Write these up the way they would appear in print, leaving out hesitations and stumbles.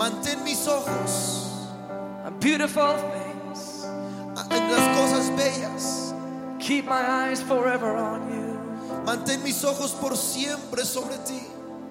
Mantén mis ojos on beautiful things. en las cosas bellas. Keep my eyes forever on you. Mantén mis ojos por siempre sobre ti.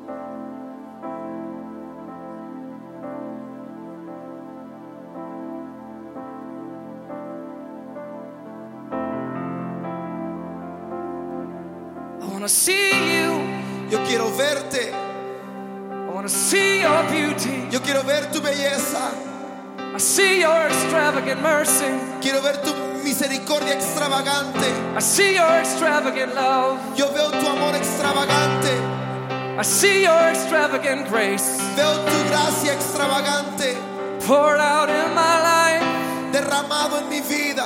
I want to see you. Yo quiero verte. I want to see your beauty. Yo quiero ver tu belleza. I see your extravagant mercy. Quiero ver tu misericordia extravagante. I see your extravagant love. Yo veo tu amor extravagante. I see your extravagant grace. Veo tu gracia extravagante Poured out in my life. derramado en mi vida.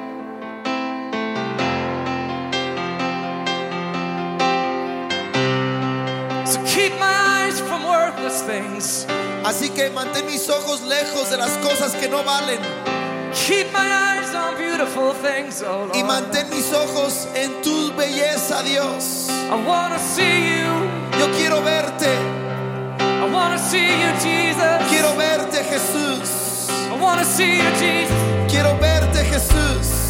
So keep my eyes from worthless things. Así que mantén mis ojos lejos de las cosas que no valen. Keep my eyes on beautiful things, oh Lord. Y mantén mis ojos en tu belleza, Dios. I want to see you. Yo quiero verte. I want to see you, Jesus. Quiero verte, Jesús. I want to see you, Jesus. Quiero verte, Jesús.